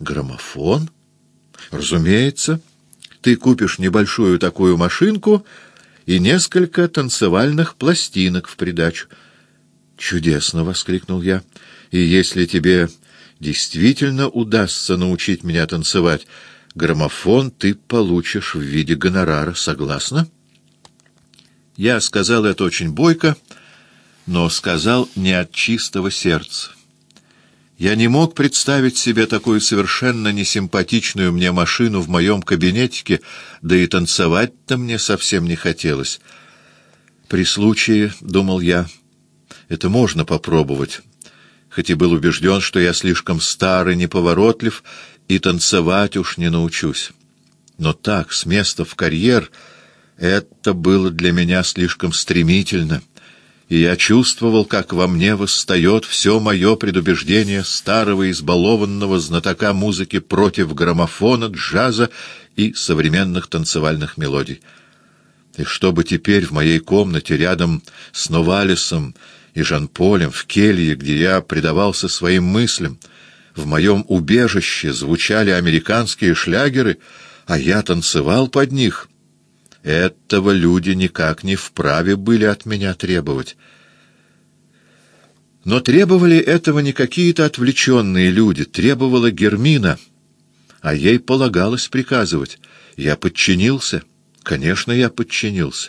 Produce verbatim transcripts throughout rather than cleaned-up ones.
Граммофон? Разумеется. Ты купишь небольшую такую машинку и несколько танцевальных пластинок в придачу. «Чудесно!» — воскликнул я. «И если тебе действительно удастся научить меня танцевать, граммофон ты получишь в виде гонорара. Согласна?» Я сказал это очень бойко, но сказал не от чистого сердца. Я не мог представить себе такую совершенно несимпатичную мне машину в моем кабинетике, да и танцевать-то мне совсем не хотелось. При случае, — думал я, — это можно попробовать, хоть и был убежден, что я слишком стар и неповоротлив, и танцевать уж не научусь. Но так, с места в карьер, это было для меня слишком стремительно, и я чувствовал, как во мне восстает все мое предубеждение старого избалованного знатока музыки против граммофона, джаза и современных танцевальных мелодий. И чтобы теперь в моей комнате рядом с Новалисом и Жан-Полем, в келье, где я предавался своим мыслям, в моем убежище звучали американские шлягеры, а я танцевал под них, этого люди никак не вправе были от меня требовать. Но требовали этого не какие-то отвлеченные люди, требовала Гермина, а ей полагалось приказывать. Я подчинился, конечно, я подчинился.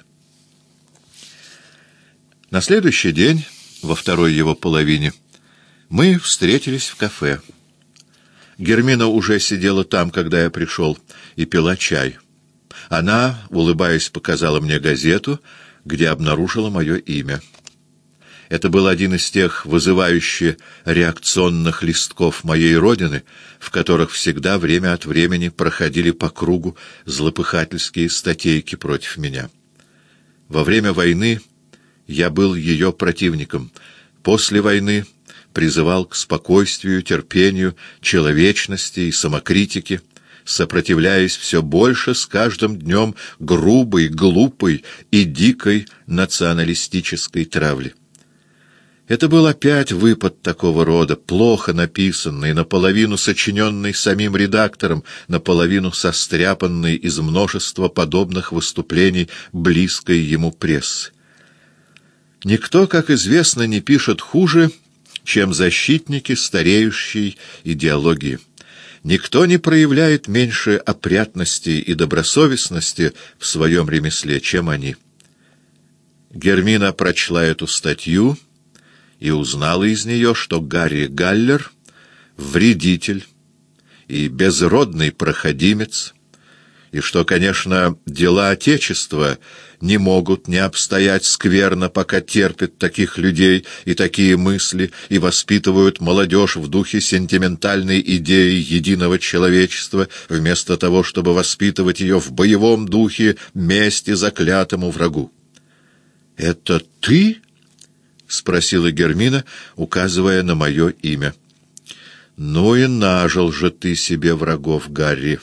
На следующий день, во второй его половине, мы встретились в кафе. Гермина уже сидела там, когда я пришел, и пила чай. Она, улыбаясь, показала мне газету, где обнаружила мое имя. Это был один из тех вызывающих реакционных листков моей родины, в которых всегда время от времени проходили по кругу злопыхательские статейки против меня. Во время войны я был ее противником. После войны призывал к спокойствию, терпению, человечности и самокритике, сопротивляясь все больше с каждым днем грубой, глупой и дикой националистической травле. Это был опять выпад такого рода, плохо написанный, наполовину сочиненный самим редактором, наполовину состряпанный из множества подобных выступлений близкой ему прессы. Никто, как известно, не пишет хуже, чем защитники стареющей идеологии. Никто не проявляет меньше опрятности и добросовестности в своем ремесле, чем они. Гермина прочла эту статью и узнала из нее, что Гарри Галлер — вредитель и безродный проходимец, и что, конечно, дела Отечества не могут не обстоять скверно, пока терпят таких людей и такие мысли, и воспитывают молодежь в духе сентиментальной идеи единого человечества, вместо того, чтобы воспитывать ее в боевом духе мести заклятому врагу. «Это ты?» — спросила Гермина, указывая на мое имя. «Ну и нажил же ты себе врагов, Гарри.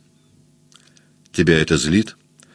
Тебя это злит?»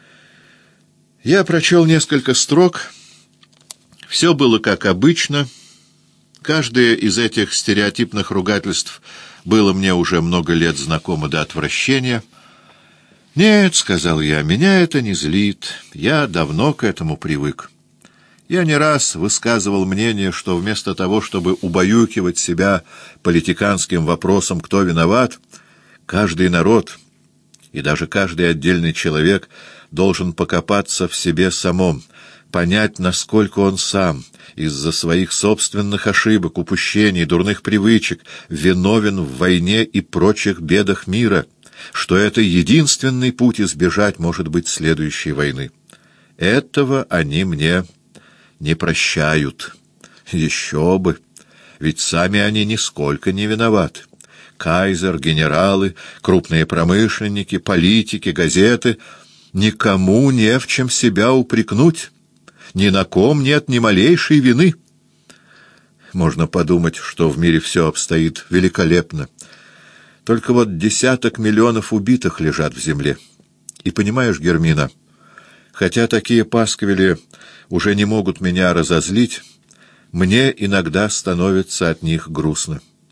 Я прочел несколько строк. Все было как обычно. Каждое из этих стереотипных ругательств было мне уже много лет знакомо до отвращения. «Нет, — сказал я, — меня это не злит. Я давно к этому привык. Я не раз высказывал мнение, что вместо того, чтобы убаюкивать себя политиканским вопросом, кто виноват, каждый народ и даже каждый отдельный человек должен покопаться в себе самом, понять, насколько он сам из-за своих собственных ошибок, упущений, дурных привычек виновен в войне и прочих бедах мира, что это единственный путь избежать, может быть, следующей войны. Этого они мне не прощают. Еще бы! Ведь сами они нисколько не виноваты. Кайзер, генералы, крупные промышленники, политики, газеты — никому не в чем себя упрекнуть, ни на ком нет ни малейшей вины. Можно подумать, что в мире все обстоит великолепно. Только вот десяток миллионов убитых лежат в земле. И понимаешь, Гермина, хотя такие пасквили уже не могут меня разозлить, мне иногда становится от них грустно.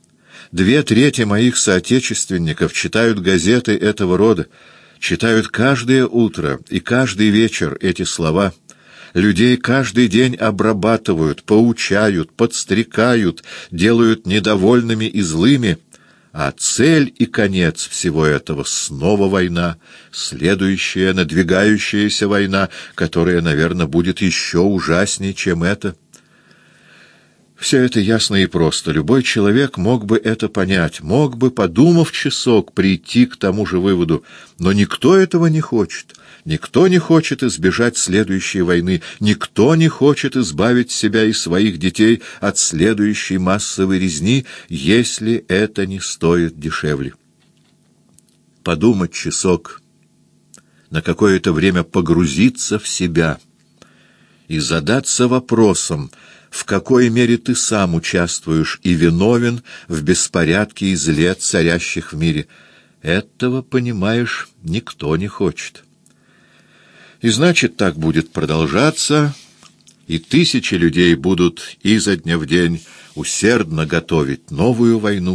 Две трети моих соотечественников читают газеты этого рода, читают каждое утро и каждый вечер эти слова. Людей каждый день обрабатывают, поучают, подстрекают, делают недовольными и злыми. А цель и конец всего этого — снова война, следующая, надвигающаяся война, которая, наверное, будет еще ужаснее, чем это. Все это ясно и просто. Любой человек мог бы это понять, мог бы, подумав часок, прийти к тому же выводу. Но никто этого не хочет. Никто не хочет избежать следующей войны. Никто не хочет избавить себя и своих детей от следующей массовой резни, если это не стоит дешевле. Подумать часок, на какое-то время погрузиться в себя и задаться вопросом, в какой мере ты сам участвуешь и виновен в беспорядке и зле, царящих в мире. Этого, понимаешь, никто не хочет. И значит, так будет продолжаться, и тысячи людей будут изо дня в день усердно готовить новую войну.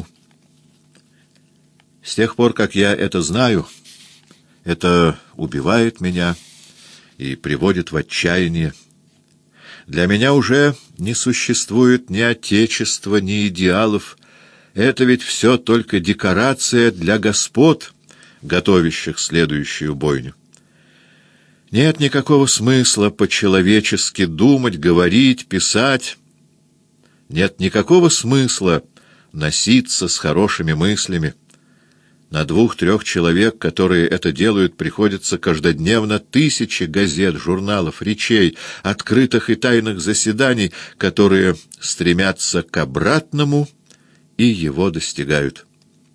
С тех пор, как я это знаю, это убивает меня и приводит в отчаяние. Для меня уже не существует ни отечества, ни идеалов. Это ведь все только декорация для господ, готовящих следующую бойню. Нет никакого смысла по-человечески думать, говорить, писать. Нет никакого смысла носиться с хорошими мыслями. На двух-трех человек, которые это делают, приходится каждодневно тысячи газет, журналов, речей, открытых и тайных заседаний, которые стремятся к обратному и его достигают.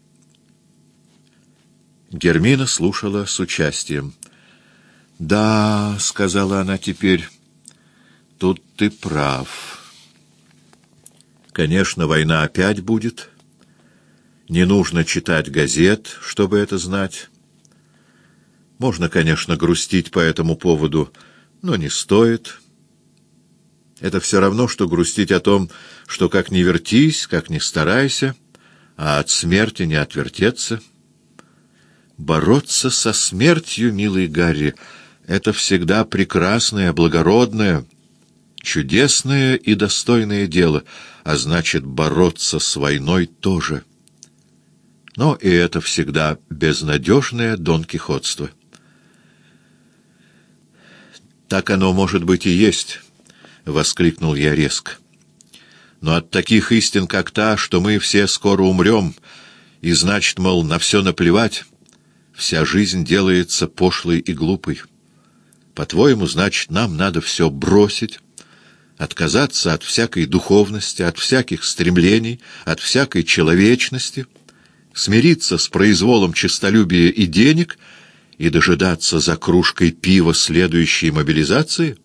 Гермина слушала с участием. «Да, — сказала она теперь, — тут ты прав. Конечно, война опять будет. Не нужно читать газет, чтобы это знать. Можно, конечно, грустить по этому поводу, но не стоит. Это все равно, что грустить о том, что как ни вертись, как ни старайся, а от смерти не отвертеться. Бороться со смертью, милый Гарри, это всегда прекрасное, благородное, чудесное и достойное дело, а значит, бороться с войной тоже. Но и это всегда безнадежное донкихотство. «Так оно, может быть, и есть», — воскликнул я резко. «Но от таких истин, как та, что мы все скоро умрем, и, значит, мол, на все наплевать, вся жизнь делается пошлой и глупой. По-твоему, значит, нам надо все бросить, отказаться от всякой духовности, от всяких стремлений, от всякой человечности, смириться с произволом честолюбия и денег и дожидаться за кружкой пива следующей мобилизации?